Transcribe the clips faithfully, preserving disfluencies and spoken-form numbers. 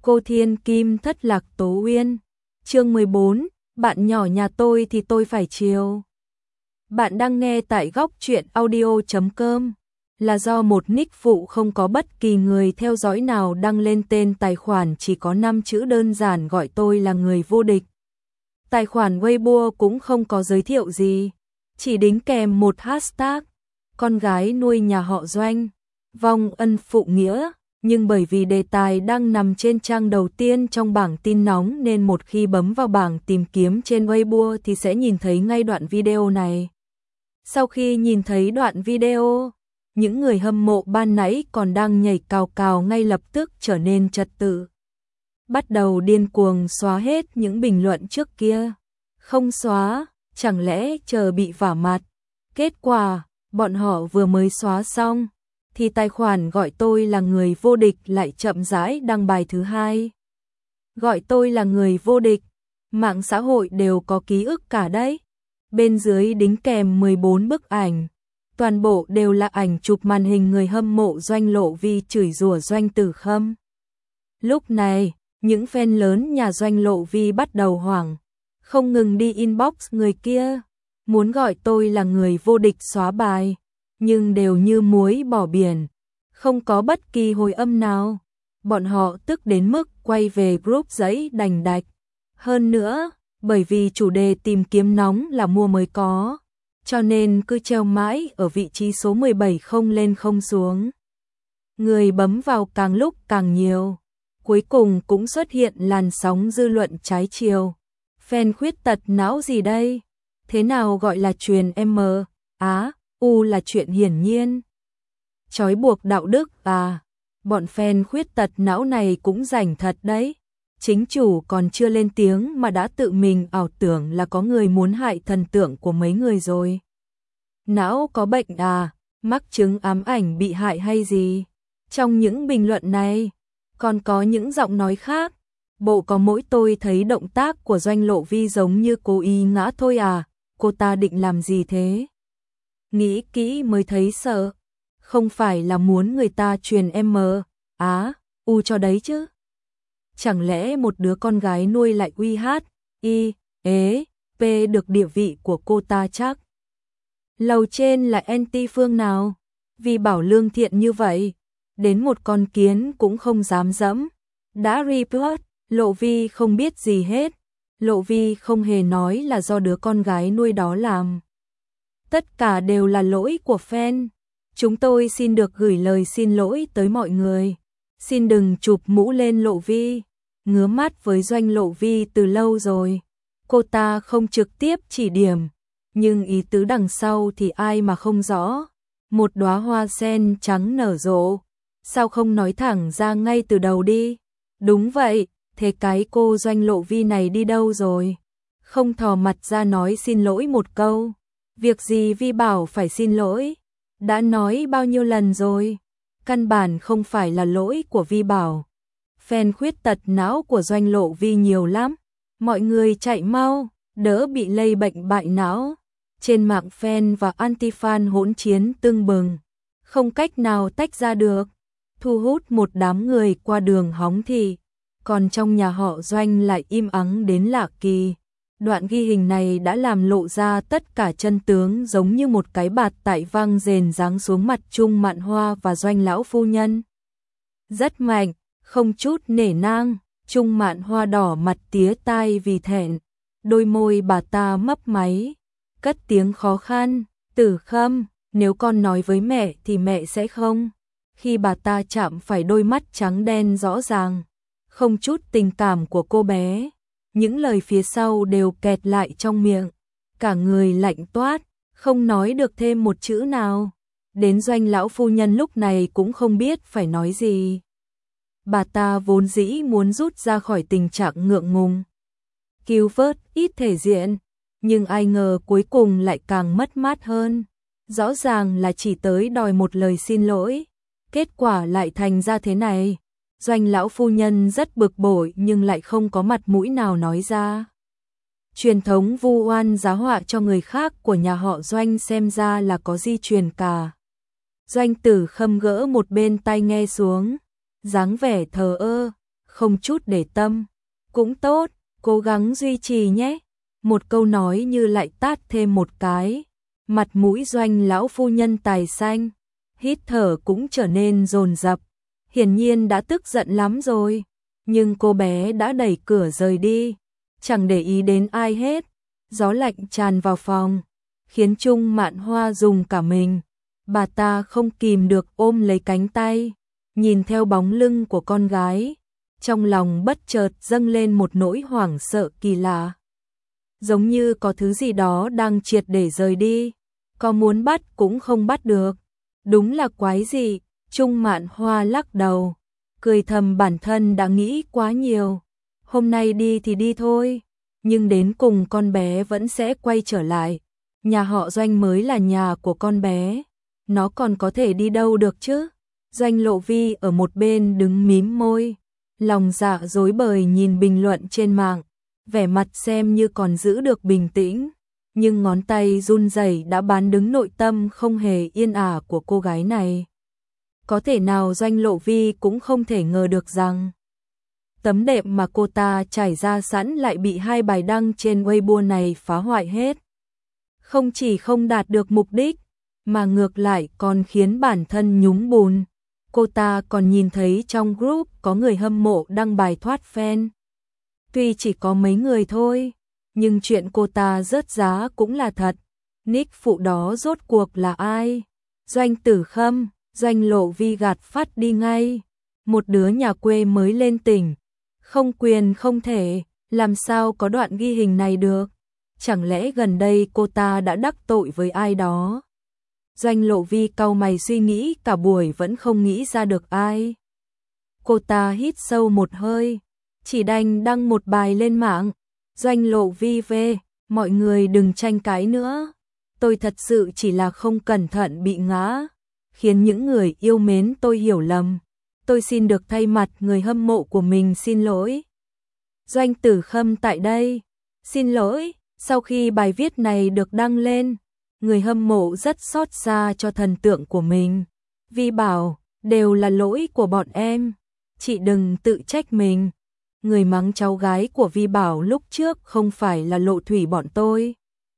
Cô Thiên Kim thất lạc Tố Uyên. Chương mười bốn, bạn nhỏ nhà tôi thì tôi phải chiều. Bạn đang nghe tại góc truyện audio chấm com. Là do một nick phụ không có bất kỳ người theo dõi nào đăng lên tên tài khoản chỉ có năm chữ đơn giản gọi tôi là người vô địch. Tài khoản Weibo cũng không có giới thiệu gì, chỉ đính kèm một hashtag, con gái nuôi nhà họ Doanh, vong ân phụ nghĩa. Nhưng bởi vì đề tài đang nằm trên trang đầu tiên trong bảng tin nóng nên một khi bấm vào bảng tìm kiếm trên Weibo thì sẽ nhìn thấy ngay đoạn video này. Sau khi nhìn thấy đoạn video, những người hâm mộ ban nãy còn đang nhảy cào cào ngay lập tức trở nên trật tự. Bắt đầu điên cuồng xóa hết những bình luận trước kia. Không xóa, chẳng lẽ chờ bị vả mặt. Kết quả, bọn họ vừa mới xóa xong thì tài khoản gọi tôi là người vô địch lại chậm rãi đăng bài thứ hai. Gọi tôi là người vô địch, mạng xã hội đều có ký ức cả đấy. Bên dưới đính kèm mười bốn bức ảnh, toàn bộ đều là ảnh chụp màn hình người hâm mộ Doanh Lộ Vi chửi rủa Doanh Tử Khâm. Lúc này, những fan lớn nhà Doanh Lộ Vi bắt đầu hoảng, không ngừng đi inbox người kia, muốn gọi tôi là người vô địch xóa bài. Nhưng đều như muối bỏ biển, không có bất kỳ hồi âm nào. Bọn họ tức đến mức quay về group giấy đành đạch. Hơn nữa, bởi vì chủ đề tìm kiếm nóng là mua mới có, cho nên cứ treo mãi ở vị trí số mười bảy không lên không xuống. Người bấm vào càng lúc càng nhiều. Cuối cùng cũng xuất hiện làn sóng dư luận trái chiều. Fan khuyết tật não gì đây? Thế nào gọi là truyền M, Á, U là chuyện hiển nhiên. Trói buộc đạo đức à, bọn fan khuyết tật não này cũng rảnh thật đấy. Chính chủ còn chưa lên tiếng mà đã tự mình ảo tưởng là có người muốn hại thần tượng của mấy người rồi. Não có bệnh à, mắc chứng ám ảnh bị hại hay gì? Trong những bình luận này, còn có những giọng nói khác. Bộ có mỗi tôi thấy động tác của Doanh Lộ Vi giống như cố ý ngã thôi à, cô ta định làm gì thế? Nghĩ kỹ mới thấy sợ, không phải là muốn người ta truyền M, Á, U cho đấy chứ. Chẳng lẽ một đứa con gái nuôi lại uy hát, I, ế, P được địa vị của cô ta chắc. Lầu trên là anti phương nào, vì bảo lương thiện như vậy, đến một con kiến cũng không dám dẫm. Đã report, Lộ Vi không biết gì hết, Lộ Vi không hề nói là do đứa con gái nuôi đó làm. Tất cả đều là lỗi của fan. Chúng tôi xin được gửi lời xin lỗi tới mọi người. Xin đừng chụp mũ lên Lộ Vi. Ngứa mắt với Doanh Lộ Vi từ lâu rồi. Cô ta không trực tiếp chỉ điểm, nhưng ý tứ đằng sau thì ai mà không rõ. Một đóa hoa sen trắng nở rộ, sao không nói thẳng ra ngay từ đầu đi? Đúng vậy, thế cái cô Doanh Lộ Vi này đi đâu rồi? Không thò mặt ra nói xin lỗi một câu. Việc gì Vi bảo phải xin lỗi? Đã nói bao nhiêu lần rồi? Căn bản không phải là lỗi của Vi bảo. Fan khuyết tật não của Doanh Lộ Vi nhiều lắm. Mọi người chạy mau, đỡ bị lây bệnh bại não. Trên mạng fan và anti-fan hỗn chiến tưng bừng, không cách nào tách ra được, thu hút một đám người qua đường hóng thị. Còn trong nhà họ Doanh lại im ắng đến lạ kỳ. Đoạn ghi hình này đã làm lộ ra tất cả chân tướng giống như một cái bạt tại vang rền giáng xuống mặt Trung Mạn Hoa và Doanh lão phu nhân. Rất mạnh, không chút nể nang, Trung Mạn Hoa đỏ mặt tía tai vì thẹn, đôi môi bà ta mấp máy, cất tiếng khó khăn, Tử Khâm, nếu con nói với mẹ thì mẹ sẽ không. Khi bà ta chạm phải đôi mắt trắng đen rõ ràng, không chút tình cảm của cô bé, những lời phía sau đều kẹt lại trong miệng, cả người lạnh toát, không nói được thêm một chữ nào. Đến Doanh lão phu nhân lúc này cũng không biết phải nói gì. Bà ta vốn dĩ muốn rút ra khỏi tình trạng ngượng ngùng, cứu vớt ít thể diện, nhưng ai ngờ cuối cùng lại càng mất mát hơn. Rõ ràng là chỉ tới đòi một lời xin lỗi, kết quả lại thành ra thế này. Doanh lão phu nhân rất bực bội nhưng lại không có mặt mũi nào nói ra. Truyền thống vu oan giá họa cho người khác của nhà họ Doanh xem ra là có di truyền cả. Doanh Tử Khâm gỡ một bên tai nghe xuống, dáng vẻ thờ ơ, không chút để tâm. Cũng tốt, cố gắng duy trì nhé. Một câu nói như lại tát thêm một cái. Mặt mũi Doanh lão phu nhân tài xanh, hít thở cũng trở nên dồn dập. Hiển nhiên đã tức giận lắm rồi. Nhưng cô bé đã đẩy cửa rời đi, chẳng để ý đến ai hết. Gió lạnh tràn vào phòng, khiến Trung Mạn Hoa rùng cả mình. Bà ta không kìm được ôm lấy cánh tay, nhìn theo bóng lưng của con gái. Trong lòng bất chợt dâng lên một nỗi hoảng sợ kỳ lạ. Giống như có thứ gì đó đang triệt để rời đi, có muốn bắt cũng không bắt được. Đúng là quái dị. Trung Mạn Hoa lắc đầu, cười thầm bản thân đã nghĩ quá nhiều. Hôm nay đi thì đi thôi, nhưng đến cùng con bé vẫn sẽ quay trở lại. Nhà họ Doanh mới là nhà của con bé, nó còn có thể đi đâu được chứ? Doanh Lộ Vi ở một bên đứng mím môi, lòng dạ rối bời nhìn bình luận trên mạng, vẻ mặt xem như còn giữ được bình tĩnh, nhưng ngón tay run rẩy đã bán đứng nội tâm không hề yên ả của cô gái này. Có thể nào Doanh Lộ Vi cũng không thể ngờ được rằng tấm đệm mà cô ta trải ra sẵn lại bị hai bài đăng trên Weibo này phá hoại hết. Không chỉ không đạt được mục đích, mà ngược lại còn khiến bản thân nhúng bùn. Cô ta còn nhìn thấy trong group có người hâm mộ đăng bài thoát fan. Tuy chỉ có mấy người thôi, nhưng chuyện cô ta rớt giá cũng là thật. Nick phụ đó rốt cuộc là ai? Doanh Tử Khâm. Doanh Lộ Vi gạt phát đi ngay. Một đứa nhà quê mới lên tỉnh, không quyền không thể, làm sao có đoạn ghi hình này được? Chẳng lẽ gần đây cô ta đã đắc tội với ai đó? Doanh Lộ Vi cau mày suy nghĩ cả buổi vẫn không nghĩ ra được ai. Cô ta hít sâu một hơi, chỉ đành đăng một bài lên mạng. Doanh Lộ Vi về, mọi người đừng tranh cãi nữa. Tôi thật sự chỉ là không cẩn thận bị ngã, khiến những người yêu mến tôi hiểu lầm. Tôi xin được thay mặt người hâm mộ của mình xin lỗi. Doanh Tử Khâm tại đây. Xin lỗi, sau khi bài viết này được đăng lên, người hâm mộ rất xót xa cho thần tượng của mình. Vi bảo, đều là lỗi của bọn em, chị đừng tự trách mình. Người mắng cháu gái của Vi bảo lúc trước không phải là Lộ Thủy bọn tôi.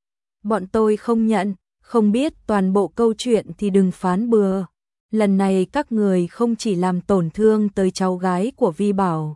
Bọn tôi không nhận, không biết toàn bộ câu chuyện thì đừng phán bừa. Lần này các người không chỉ làm tổn thương tới cháu gái của Vi bảo,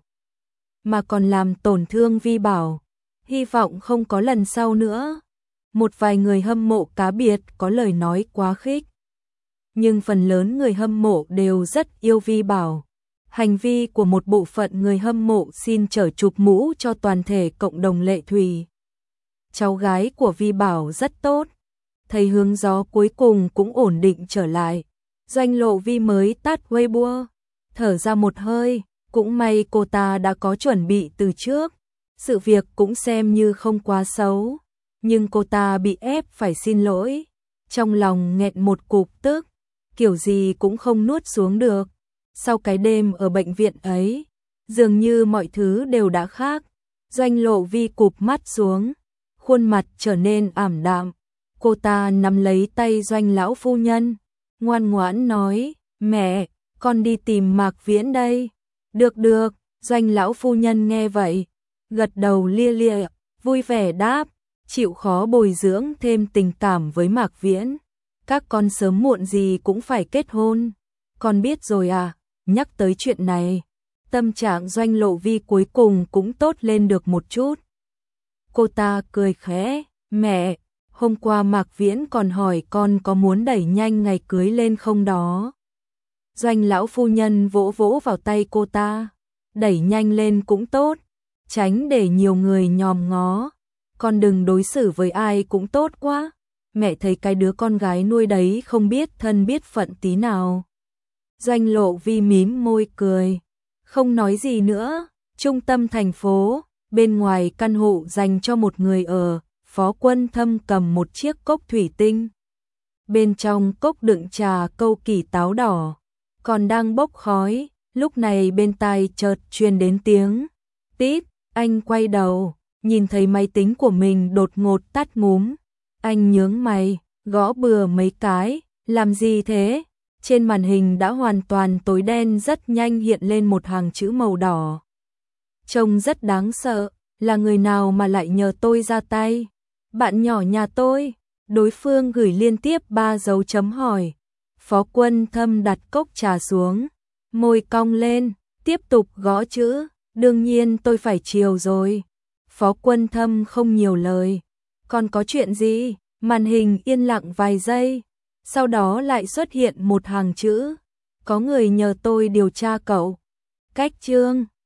mà còn làm tổn thương Vi bảo. Hy vọng không có lần sau nữa. Một vài người hâm mộ cá biệt có lời nói quá khích, nhưng phần lớn người hâm mộ đều rất yêu Vi bảo. Hành vi của một bộ phận người hâm mộ xin trở chụp mũ cho toàn thể cộng đồng Lệ Thủy. Cháu gái của Vi bảo rất tốt, thấy hướng gió cuối cùng cũng ổn định trở lại. Doanh Lộ Vi mới tắt Weibo, thở ra một hơi, cũng may cô ta đã có chuẩn bị từ trước. Sự việc cũng xem như không quá xấu, nhưng cô ta bị ép phải xin lỗi. Trong lòng nghẹn một cục tức, kiểu gì cũng không nuốt xuống được. Sau cái đêm ở bệnh viện ấy, dường như mọi thứ đều đã khác. Doanh Lộ Vi cụp mắt xuống, khuôn mặt trở nên ảm đạm. Cô ta nắm lấy tay Doanh lão phu nhân, ngoan ngoãn nói, mẹ, con đi tìm Mạc Viễn đây. Được được, Doanh lão phu nhân nghe vậy, gật đầu lia lịa, vui vẻ đáp, chịu khó bồi dưỡng thêm tình cảm với Mạc Viễn. Các con sớm muộn gì cũng phải kết hôn. Con biết rồi à? Nhắc tới chuyện này, tâm trạng Doanh Lộ Vi cuối cùng cũng tốt lên được một chút. Cô ta cười khẽ, mẹ, hôm qua Mạc Viễn còn hỏi con có muốn đẩy nhanh ngày cưới lên không đó. Doanh lão phu nhân vỗ vỗ vào tay cô ta, đẩy nhanh lên cũng tốt, tránh để nhiều người nhòm ngó. Con đừng đối xử với ai cũng tốt quá. Mẹ thấy cái đứa con gái nuôi đấy không biết thân biết phận tí nào. Doanh Lộ Vi mím môi cười, không nói gì nữa. Trung tâm thành phố, bên ngoài căn hộ dành cho một người ở, Phó Quân Thâm cầm một chiếc cốc thủy tinh. Bên trong cốc đựng trà câu kỳ táo đỏ, còn đang bốc khói. Lúc này bên tai chợt truyền đến tiếng tít. Anh quay đầu, nhìn thấy máy tính của mình đột ngột tắt ngúm. Anh nhướng mày, gõ bừa mấy cái, làm gì thế? Trên màn hình đã hoàn toàn tối đen, rất nhanh hiện lên một hàng chữ màu đỏ. Trông rất đáng sợ, là người nào mà lại nhờ tôi ra tay? Bạn nhỏ nhà tôi. Đối phương gửi liên tiếp ba dấu chấm hỏi. Phó Quân Thâm đặt cốc trà xuống, môi cong lên, tiếp tục gõ chữ. Đương nhiên tôi phải chiều rồi. Phó Quân Thâm không nhiều lời. Còn có chuyện gì? Màn hình yên lặng vài giây, sau đó lại xuất hiện một hàng chữ. Có người nhờ tôi điều tra cậu. Cách chương